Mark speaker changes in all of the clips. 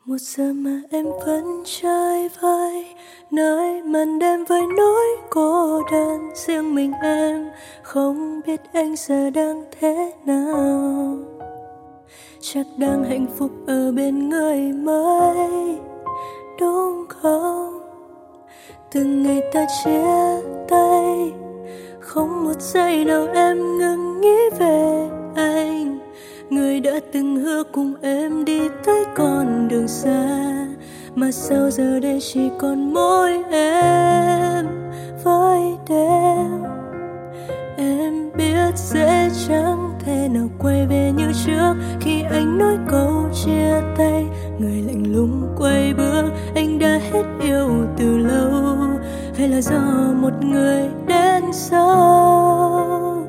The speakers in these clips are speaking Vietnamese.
Speaker 1: Một giờ mà em vẫn chơi vơi nơi màn đêm với nỗi cô đơn. Riêng mình em không biết anh giờ đang thế nào. Chắc đang hạnh phúc ở bên người mới, đúng không? Từng ngày ta chia tay, không một giây nào em ngừng nghĩ về anh, người đã từng hứa cùng em đi tới con đường xa. Mà sao giờ đây chỉ còn mỗi em với đêm. Em biết dễ chẳng thể nào quay về như trước. Khi anh nói câu chia tay, người lạnh lùng quay bước. Anh đã hết yêu từ lâu, hay là do một người đến sau?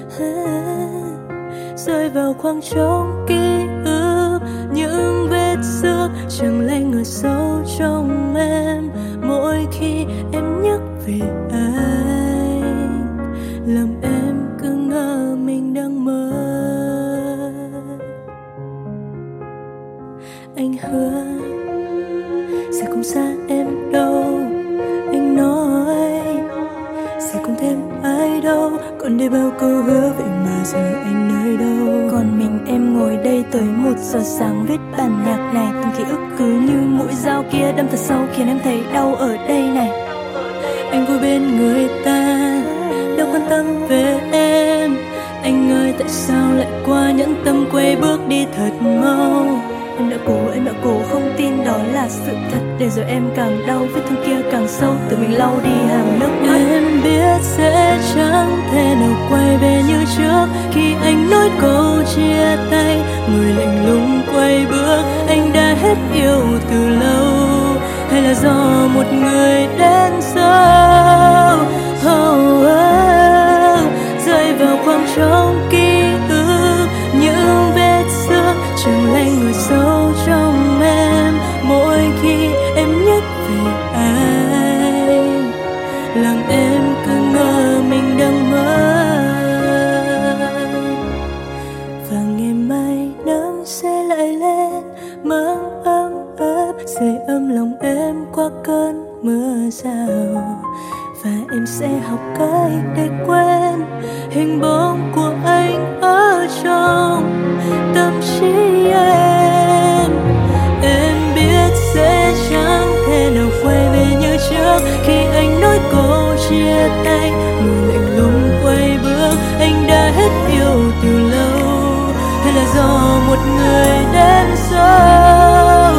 Speaker 1: Rơi vào khoảng trống ký ức, những vết xước chẳng lành ở sâu trong em. Mỗi khi em nhắc về anh, làm em cứ ngỡ mình đang mơ. Anh hứa sẽ không xa em đâu, anh nói sẽ không thêm ai đâu. Còn để bao câu hứa vậy mà giờ anh nơi đâu? Còn mình em ngồi đây tới 1 giờ sáng viết bản nhạc này. Từng ký ức cứ như mũi dao kia đâm thật sâu khiến em thấy đau ở đây này. Anh vui bên người ta, đâu quan tâm về em. Anh ơi tại sao lại qua nhẫn tâm quay bước đi thật mau? Em đã cố không tin đó là sự thật, để rồi em càng đau, vết thương kia càng sâu, tự mình lau đi hàng nước mắt. Em biết sẽ chẳng thể nào quay về như trước. Khi anh nói câu chia tay, người lạnh lùng quay bước. Anh đã hết yêu từ lâu, hay là do một người đến sau? Rơi vào khoảng trống ký ức, những vết xước chẳng lành ở sâu trong em. Mỗi khi em nhắc về anh, làm em cứ ngỡ mình đang mơ. Và ngày mai nắng sẽ lại lên, mang ấm áp sưởi ấm lòng em qua cơn mưa rào. Và em sẽ học cách để quên hình bóng của anh ở trong tâm trí em. Em biết sẽ chẳng thể nào quay về như trước. Khi anh nói câu chia tay, người lạnh lùng quay bước. Anh đã hết yêu từ lâu, hay là do một người đến sau?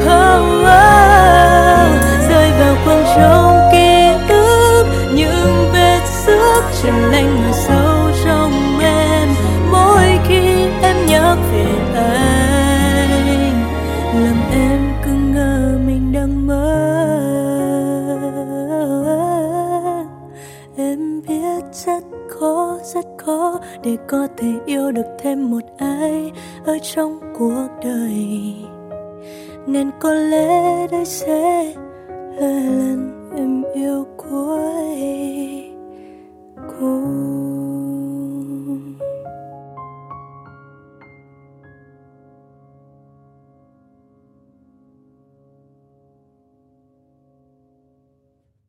Speaker 1: Rơi vào khoảng trống ký ức, những vết xước chẳng lành ở sâu trong em. Mỗi khi em nhắc về anh, làm em cứ ngỡ mình đang mơ. Em biết rất khó để có thể yêu được thêm một ai ở trong cuộc đời, nên có lẽ đây sẽ là lần em yêu cuối cùng.